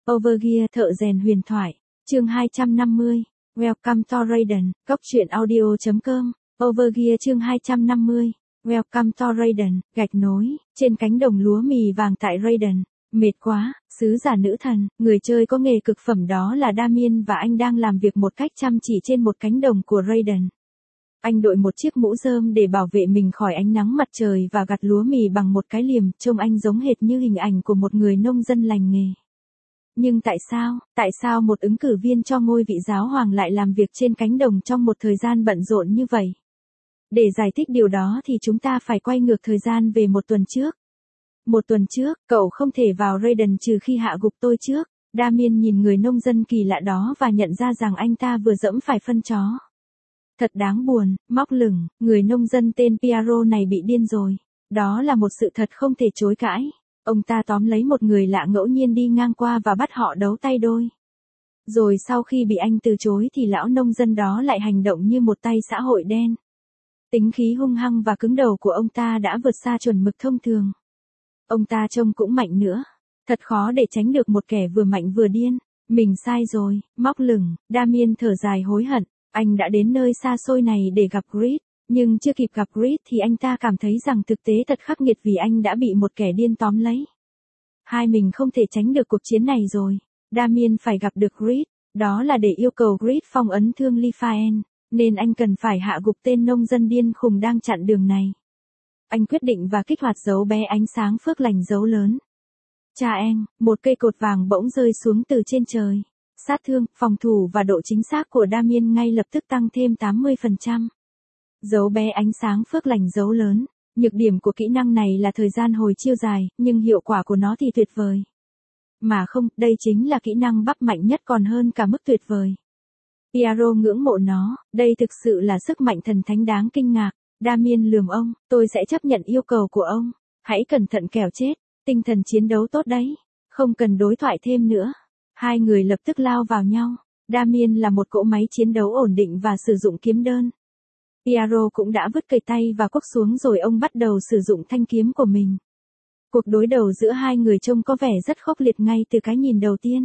Overgear thợ rèn huyền thoại. Chương 250. Welcome to Raiden. Cốc truyện audio.com. Overgear chương 250. Welcome to Raiden. Gạch nối. Trên cánh đồng lúa mì vàng tại Raiden. Mệt quá, sứ giả nữ thần, người chơi có nghề cực phẩm đó là Damien và anh đang làm việc một cách chăm chỉ trên một cánh đồng của Raiden. Anh đội một chiếc mũ rơm để bảo vệ mình khỏi ánh nắng mặt trời và gặt lúa mì bằng một cái liềm, trông anh giống hệt như hình ảnh của một người nông dân lành nghề. Nhưng tại sao một ứng cử viên cho ngôi vị giáo hoàng lại làm việc trên cánh đồng trong một thời gian bận rộn như vậy? Để giải thích điều đó thì chúng ta phải quay ngược thời gian về một tuần trước. Một tuần trước, cậu không thể vào Raiden trừ khi hạ gục tôi trước. Damien nhìn người nông dân kỳ lạ đó và nhận ra rằng anh ta vừa dẫm phải phân chó. Thật đáng buồn, móc lửng, người nông dân tên Piero này bị điên rồi. Đó là một sự thật không thể chối cãi. Ông ta tóm lấy một người lạ ngẫu nhiên đi ngang qua và bắt họ đấu tay đôi. Rồi sau khi bị anh từ chối thì lão nông dân đó lại hành động như một tay xã hội đen. Tính khí hung hăng và cứng đầu của ông ta đã vượt xa chuẩn mực thông thường. Ông ta trông cũng mạnh nữa. Thật khó để tránh được một kẻ vừa mạnh vừa điên. Mình sai rồi, móc lửng, Damien thở dài hối hận. Anh đã đến nơi xa xôi này để gặp Grid. Nhưng chưa kịp gặp Grid thì anh ta cảm thấy rằng thực tế thật khắc nghiệt vì anh đã bị một kẻ điên tóm lấy. Hai mình không thể tránh được cuộc chiến này rồi. Damien phải gặp được Grid. Đó là để yêu cầu Grid phong ấn thương Lifaen. Nên anh cần phải hạ gục tên nông dân điên khùng đang chặn đường này. Anh quyết định và kích hoạt dấu bé ánh sáng phước lành dấu lớn. Cha anh, một cây cột vàng bỗng rơi xuống từ trên trời. Sát thương, phòng thủ và độ chính xác của Damien ngay lập tức tăng thêm 80%. Dấu bé ánh sáng phước lành dấu lớn. Nhược điểm của kỹ năng này là thời gian hồi chiêu dài, nhưng hiệu quả của nó thì tuyệt vời. Mà không, đây chính là kỹ năng bắp mạnh nhất còn hơn cả mức tuyệt vời. Piero ngưỡng mộ nó, đây thực sự là sức mạnh thần thánh đáng kinh ngạc. Damien lườm ông, tôi sẽ chấp nhận yêu cầu của ông. Hãy cẩn thận kẻo chết, tinh thần chiến đấu tốt đấy. Không cần đối thoại thêm nữa. Hai người lập tức lao vào nhau. Damien là một cỗ máy chiến đấu ổn định và sử dụng kiếm đơn. Piero cũng đã vứt cây tay và cuốc xuống rồi ông bắt đầu sử dụng thanh kiếm của mình. Cuộc đối đầu giữa hai người trông có vẻ rất khốc liệt ngay từ cái nhìn đầu tiên.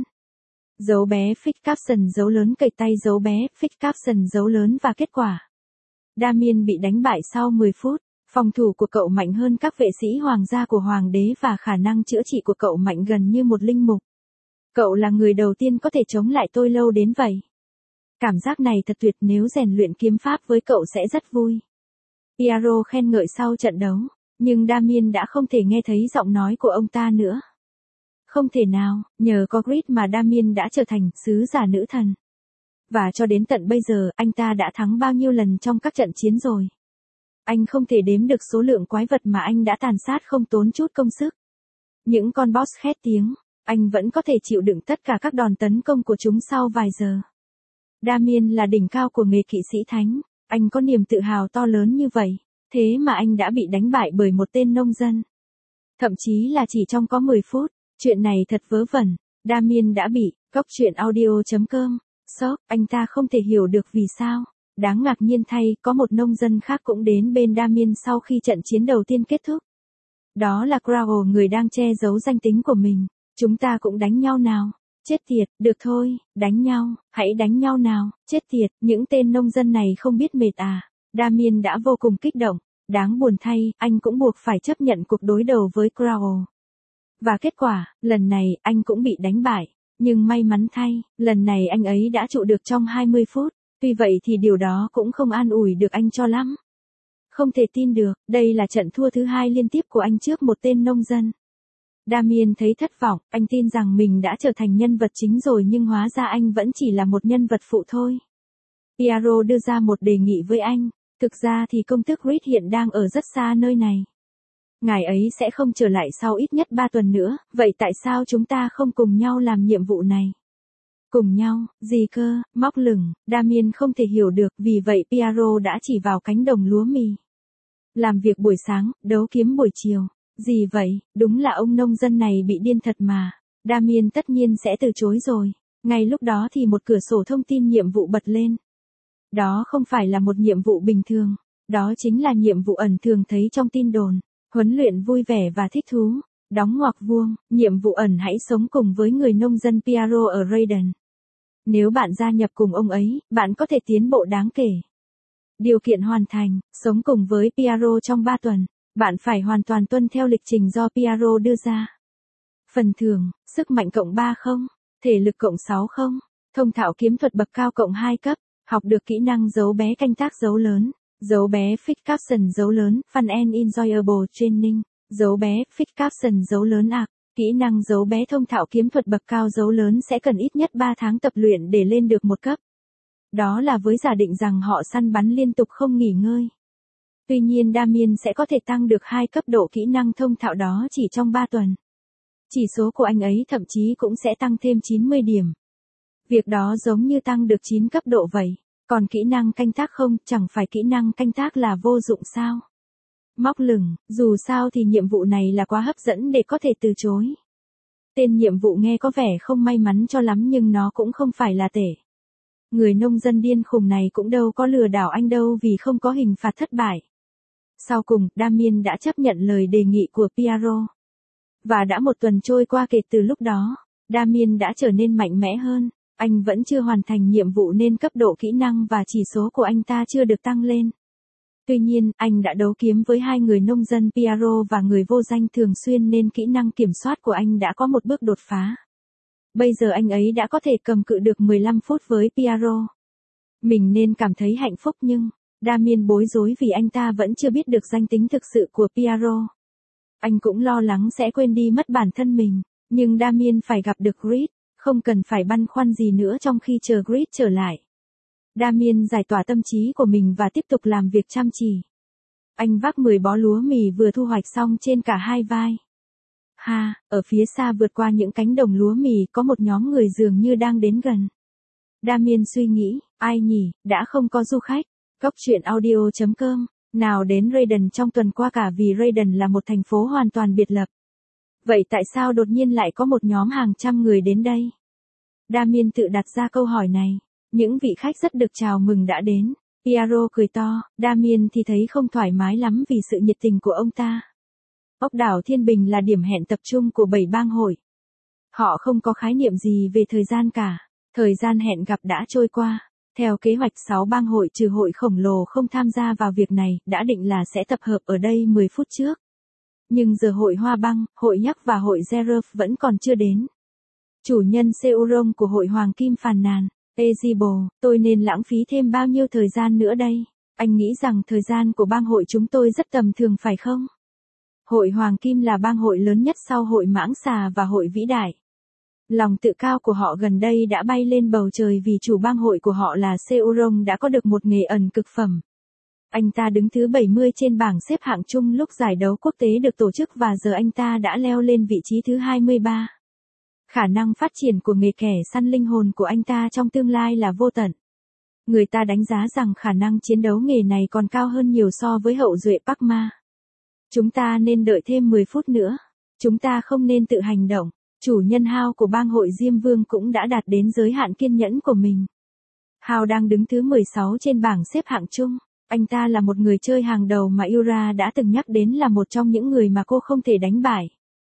Dấu bé Fix Capson dấu lớn cầy tay dấu bé Fix Capson dấu lớn và kết quả. Damien bị đánh bại sau 10 phút. Phòng thủ của cậu mạnh hơn các vệ sĩ hoàng gia của hoàng đế và khả năng chữa trị của cậu mạnh gần như một linh mục. Cậu là người đầu tiên có thể chống lại tôi lâu đến vậy. Cảm giác này thật tuyệt, nếu rèn luyện kiếm pháp với cậu sẽ rất vui. Piero khen ngợi sau trận đấu, nhưng Damien đã không thể nghe thấy giọng nói của ông ta nữa. Không thể nào, nhờ có Grid mà Damien đã trở thành sứ giả nữ thần. Và cho đến tận bây giờ, anh ta đã thắng bao nhiêu lần trong các trận chiến rồi. Anh không thể đếm được số lượng quái vật mà anh đã tàn sát không tốn chút công sức. Những con boss khét tiếng, anh vẫn có thể chịu đựng tất cả các đòn tấn công của chúng sau vài giờ. Damien là đỉnh cao của nghề kỵ sĩ thánh, anh có niềm tự hào to lớn như vậy, thế mà anh đã bị đánh bại bởi một tên nông dân. Thậm chí là chỉ trong có 10 phút, chuyện này thật vớ vẩn, Damien đã bị, cốc truyện audio.com, sốc, anh ta không thể hiểu được vì sao. Đáng ngạc nhiên thay, có một nông dân khác cũng đến bên Damien sau khi trận chiến đầu tiên kết thúc. Đó là Crow, người đang che giấu danh tính của mình. Chúng ta cũng đánh nhau nào. Chết tiệt, được thôi, đánh nhau, hãy đánh nhau nào, chết tiệt, những tên nông dân này không biết mệt à. Damien đã vô cùng kích động, đáng buồn thay, anh cũng buộc phải chấp nhận cuộc đối đầu với Crow. Và kết quả, lần này, anh cũng bị đánh bại, nhưng may mắn thay, lần này anh ấy đã trụ được trong 20 phút, tuy vậy thì điều đó cũng không an ủi được anh cho lắm. Không thể tin được, đây là trận thua thứ hai liên tiếp của anh trước một tên nông dân. Damien thấy thất vọng, anh tin rằng mình đã trở thành nhân vật chính rồi nhưng hóa ra anh vẫn chỉ là một nhân vật phụ thôi. Piero đưa ra một đề nghị với anh, thực ra thì công tước Grid hiện đang ở rất xa nơi này. Ngài ấy sẽ không trở lại sau ít nhất 3 tuần nữa, vậy tại sao chúng ta không cùng nhau làm nhiệm vụ này? Cùng nhau, gì cơ, móc lửng, Damien không thể hiểu được, vì vậy Piero đã chỉ vào cánh đồng lúa mì. Làm việc buổi sáng, đấu kiếm buổi chiều. Gì vậy, đúng là ông nông dân này bị điên thật mà. Damien tất nhiên sẽ từ chối rồi. Ngay lúc đó thì một cửa sổ thông tin nhiệm vụ bật lên. Đó không phải là một nhiệm vụ bình thường. Đó chính là nhiệm vụ ẩn thường thấy trong tin đồn. Huấn luyện vui vẻ và thích thú. Đóng ngoặc vuông, nhiệm vụ ẩn hãy sống cùng với người nông dân Piero ở Raiden. Nếu bạn gia nhập cùng ông ấy, bạn có thể tiến bộ đáng kể. Điều kiện hoàn thành, sống cùng với Piero trong 3 tuần. Bạn phải hoàn toàn tuân theo lịch trình do Piero đưa ra. Phần thưởng, sức mạnh cộng 3 không, thể lực cộng 6 không, thông thạo kiếm thuật bậc cao cộng 2 cấp, học được kỹ năng dấu bé canh tác dấu lớn, dấu bé fix caption dấu lớn, fun and enjoyable training, dấu bé fix caption dấu lớn kỹ năng dấu bé thông thạo kiếm thuật bậc cao dấu lớn sẽ cần ít nhất 3 tháng tập luyện để lên được một cấp. Đó là với giả định rằng họ săn bắn liên tục không nghỉ ngơi. Tuy nhiên Damien sẽ có thể tăng được 2 cấp độ kỹ năng thông thạo đó chỉ trong 3 tuần. Chỉ số của anh ấy thậm chí cũng sẽ tăng thêm 90 điểm. Việc đó giống như tăng được 9 cấp độ vậy. Còn kỹ năng canh tác không, chẳng phải kỹ năng canh tác là vô dụng sao? Móc lửng, dù sao thì nhiệm vụ này là quá hấp dẫn để có thể từ chối. Tên nhiệm vụ nghe có vẻ không may mắn cho lắm nhưng nó cũng không phải là tệ. Người nông dân điên khùng này cũng đâu có lừa đảo anh đâu vì không có hình phạt thất bại. Sau cùng, Damien đã chấp nhận lời đề nghị của Piero. Và đã 1 tuần trôi qua kể từ lúc đó, Damien đã trở nên mạnh mẽ hơn. Anh vẫn chưa hoàn thành nhiệm vụ nên cấp độ kỹ năng và chỉ số của anh ta chưa được tăng lên. Tuy nhiên, anh đã đấu kiếm với 2 người nông dân Piero và người vô danh thường xuyên nên kỹ năng kiểm soát của anh đã có một bước đột phá. Bây giờ anh ấy đã có thể cầm cự được 15 phút với Piero. Mình nên cảm thấy hạnh phúc nhưng, Damien bối rối vì anh ta vẫn chưa biết được danh tính thực sự của Piero. Anh cũng lo lắng sẽ quên đi mất bản thân mình, nhưng Damien phải gặp được Grid, không cần phải băn khoăn gì nữa trong khi chờ Grid trở lại. Damien giải tỏa tâm trí của mình và tiếp tục làm việc chăm chỉ. Anh vác 10 bó lúa mì vừa thu hoạch xong trên cả 2 vai. Ở phía xa vượt qua những cánh đồng lúa mì có một nhóm người dường như đang đến gần. Damien suy nghĩ, ai nhỉ, đã không có du khách. Cốc truyện audio.com, nào đến Raiden trong tuần qua cả vì Raiden là một thành phố hoàn toàn biệt lập. Vậy tại sao đột nhiên lại có một nhóm hàng trăm người đến đây? Damien tự đặt ra câu hỏi này. Những vị khách rất được chào mừng đã đến. Piero cười to, Damien thì thấy không thoải mái lắm vì sự nhiệt tình của ông ta. Ốc đảo Thiên Bình là điểm hẹn tập trung của 7 bang hội. Họ không có khái niệm gì về thời gian cả. Thời gian hẹn gặp đã trôi qua. Theo kế hoạch 6 bang hội trừ hội khổng lồ không tham gia vào việc này, đã định là sẽ tập hợp ở đây 10 phút trước. Nhưng giờ hội Hoa Băng, hội Nhắc và hội Zeref vẫn còn chưa đến. Chủ nhân Seurong của hội Hoàng Kim phàn nàn, Ezibo, tôi nên lãng phí thêm bao nhiêu thời gian nữa đây? Anh nghĩ rằng thời gian của bang hội chúng tôi rất tầm thường phải không? Hội Hoàng Kim là bang hội lớn nhất sau hội Mãng Xà và hội Vĩ Đại. Lòng tự cao của họ gần đây đã bay lên bầu trời vì chủ bang hội của họ là Seurong đã có được một nghề ẩn cực phẩm. Anh ta đứng thứ 70 trên bảng xếp hạng chung lúc giải đấu quốc tế được tổ chức và giờ anh ta đã leo lên vị trí thứ 23. Khả năng phát triển của nghề kẻ săn linh hồn của anh ta trong tương lai là vô tận. Người ta đánh giá rằng khả năng chiến đấu nghề này còn cao hơn nhiều so với hậu duệ Park Ma. Chúng ta nên đợi thêm 10 phút nữa. Chúng ta không nên tự hành động. Chủ nhân Hao của bang hội Diêm Vương cũng đã đạt đến giới hạn kiên nhẫn của mình. Hao đang đứng thứ 16 trên bảng xếp hạng chung. Anh ta là một người chơi hàng đầu mà Yura đã từng nhắc đến là một trong những người mà cô không thể đánh bại.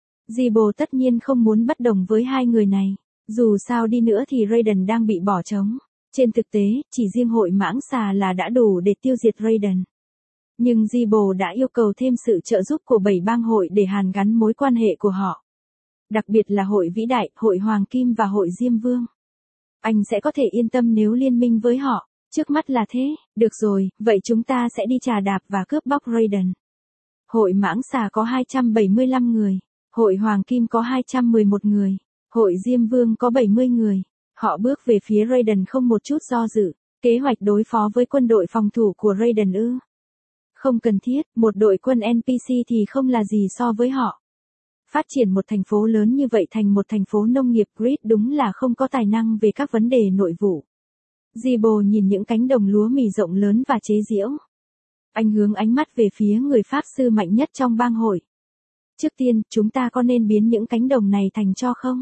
Zibo tất nhiên không muốn bất đồng với hai người này. Dù sao đi nữa thì Raiden đang bị bỏ trống. Trên thực tế, chỉ riêng hội Mãng Xà là đã đủ để tiêu diệt Raiden. Nhưng Zibo đã yêu cầu thêm sự trợ giúp của 7 bang hội để hàn gắn mối quan hệ của họ. Đặc biệt là hội Vĩ Đại, hội Hoàng Kim và hội Diêm Vương. Anh sẽ có thể yên tâm nếu liên minh với họ. Trước mắt là thế, được rồi, vậy chúng ta sẽ đi trà đạp và cướp bóc Raiden. Hội Mãng Xà có 275 người. Hội Hoàng Kim có 211 người. Hội Diêm Vương có 70 người. Họ bước về phía Raiden không một chút do dự. Kế hoạch đối phó với quân đội phòng thủ của Raiden ư? Không cần thiết, một đội quân NPC thì không là gì so với họ. Phát triển một thành phố lớn như vậy thành một thành phố nông nghiệp Grid đúng là không có tài năng về các vấn đề nội vụ. Zibo nhìn những cánh đồng lúa mì rộng lớn và chế giễu. Anh hướng ánh mắt về phía người Pháp sư mạnh nhất trong bang hội. Trước tiên, chúng ta có nên biến những cánh đồng này thành tro không?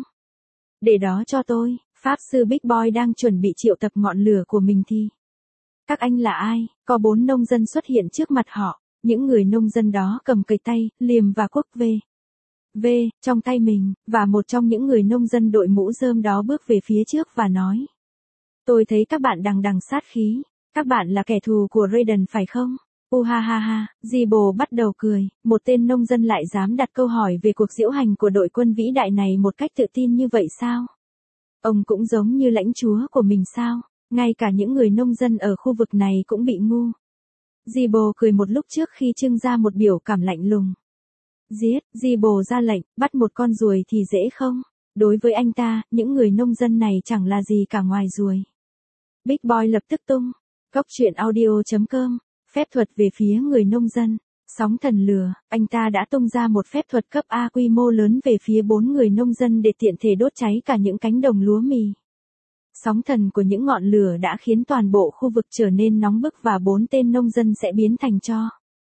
Để đó cho tôi, Pháp sư Big Boy đang chuẩn bị triệu tập ngọn lửa của mình thì. Các anh là ai? Có 4 nông dân xuất hiện trước mặt họ. Những người nông dân đó cầm cày tay, liềm và cuốc về. V, trong tay mình, và một trong những người nông dân đội mũ rơm đó bước về phía trước và nói. Tôi thấy các bạn đằng đằng sát khí, các bạn là kẻ thù của Raiden phải không? Ha ha ha, Zibo bắt đầu cười, một tên nông dân lại dám đặt câu hỏi về cuộc diễu hành của đội quân vĩ đại này một cách tự tin như vậy sao? Ông cũng giống như lãnh chúa của mình sao? Ngay cả những người nông dân ở khu vực này cũng bị ngu. Zibo cười một lúc trước khi trưng ra một biểu cảm lạnh lùng. Giết, Zibo ra lệnh, bắt một con ruồi thì dễ không? Đối với anh ta, những người nông dân này chẳng là gì cả ngoài ruồi. Big Boy lập tức tung. Cốc truyện audio.com. Phép thuật về phía người nông dân. Sóng thần lửa, anh ta đã tung ra một phép thuật cấp A quy mô lớn về phía 4 người nông dân để tiện thể đốt cháy cả những cánh đồng lúa mì. Sóng thần của những ngọn lửa đã khiến toàn bộ khu vực trở nên nóng bức và 4 tên nông dân sẽ biến thành tro.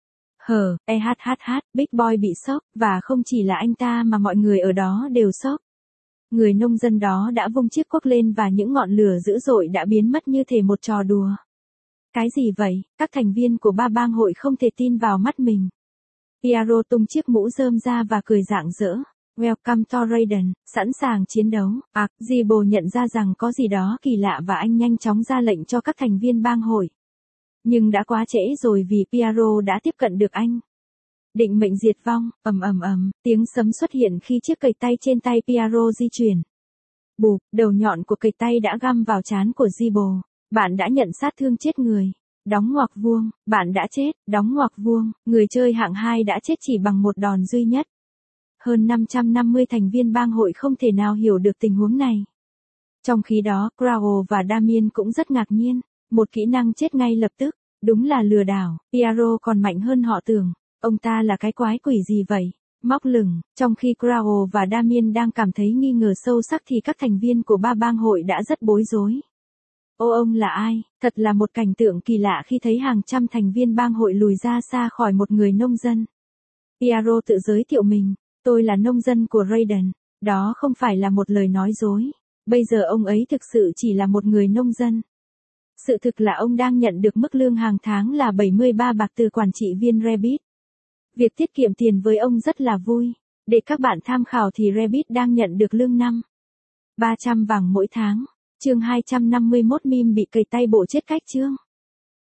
Big Boy bị sốc, và không chỉ là anh ta mà mọi người ở đó đều sốc. Người nông dân đó đã vung chiếc cuốc lên và những ngọn lửa dữ dội đã biến mất như thể một trò đùa. Cái gì vậy? Các thành viên của ba bang hội không thể tin vào mắt mình. Piero tung chiếc mũ rơm ra và cười rạng rỡ. Welcome to Raiden, sẵn sàng chiến đấu. Zibo nhận ra rằng có gì đó kỳ lạ và anh nhanh chóng ra lệnh cho các thành viên bang hội. Nhưng đã quá trễ rồi vì Piero đã tiếp cận được anh. Định mệnh diệt vong, tiếng sấm xuất hiện khi chiếc cầy tay trên tay Piero di chuyển. Bụp, đầu nhọn của cầy tay đã găm vào trán của Zibo. Bạn đã nhận sát thương chết người. Đóng ngoặc vuông, bạn đã chết, đóng ngoặc vuông, người chơi hạng 2 đã chết chỉ bằng một đòn duy nhất. Hơn 550 thành viên bang hội không thể nào hiểu được tình huống này. Trong khi đó, Crow và Damien cũng rất ngạc nhiên. Một kỹ năng chết ngay lập tức, đúng là lừa đảo. Piero còn mạnh hơn họ tưởng. Ông ta là cái quái quỷ gì vậy? Móc lửng, trong khi Crow và Damien đang cảm thấy nghi ngờ sâu sắc thì các thành viên của ba bang hội đã rất bối rối. Ông là ai? Thật là một cảnh tượng kỳ lạ khi thấy hàng trăm thành viên bang hội lùi ra xa khỏi một người nông dân. Piero tự giới thiệu mình, tôi là nông dân của Raiden. Đó không phải là một lời nói dối. Bây giờ ông ấy thực sự chỉ là một người nông dân. Sự thực là ông đang nhận được mức lương hàng tháng là 73 bạc từ quản trị viên Rabbit. Việc tiết kiệm tiền với ông rất là vui. Để các bạn tham khảo thì Rabbit đang nhận được lương 300 vàng mỗi tháng. Chương 251 meme bị cầy tay bộ chết cách chương.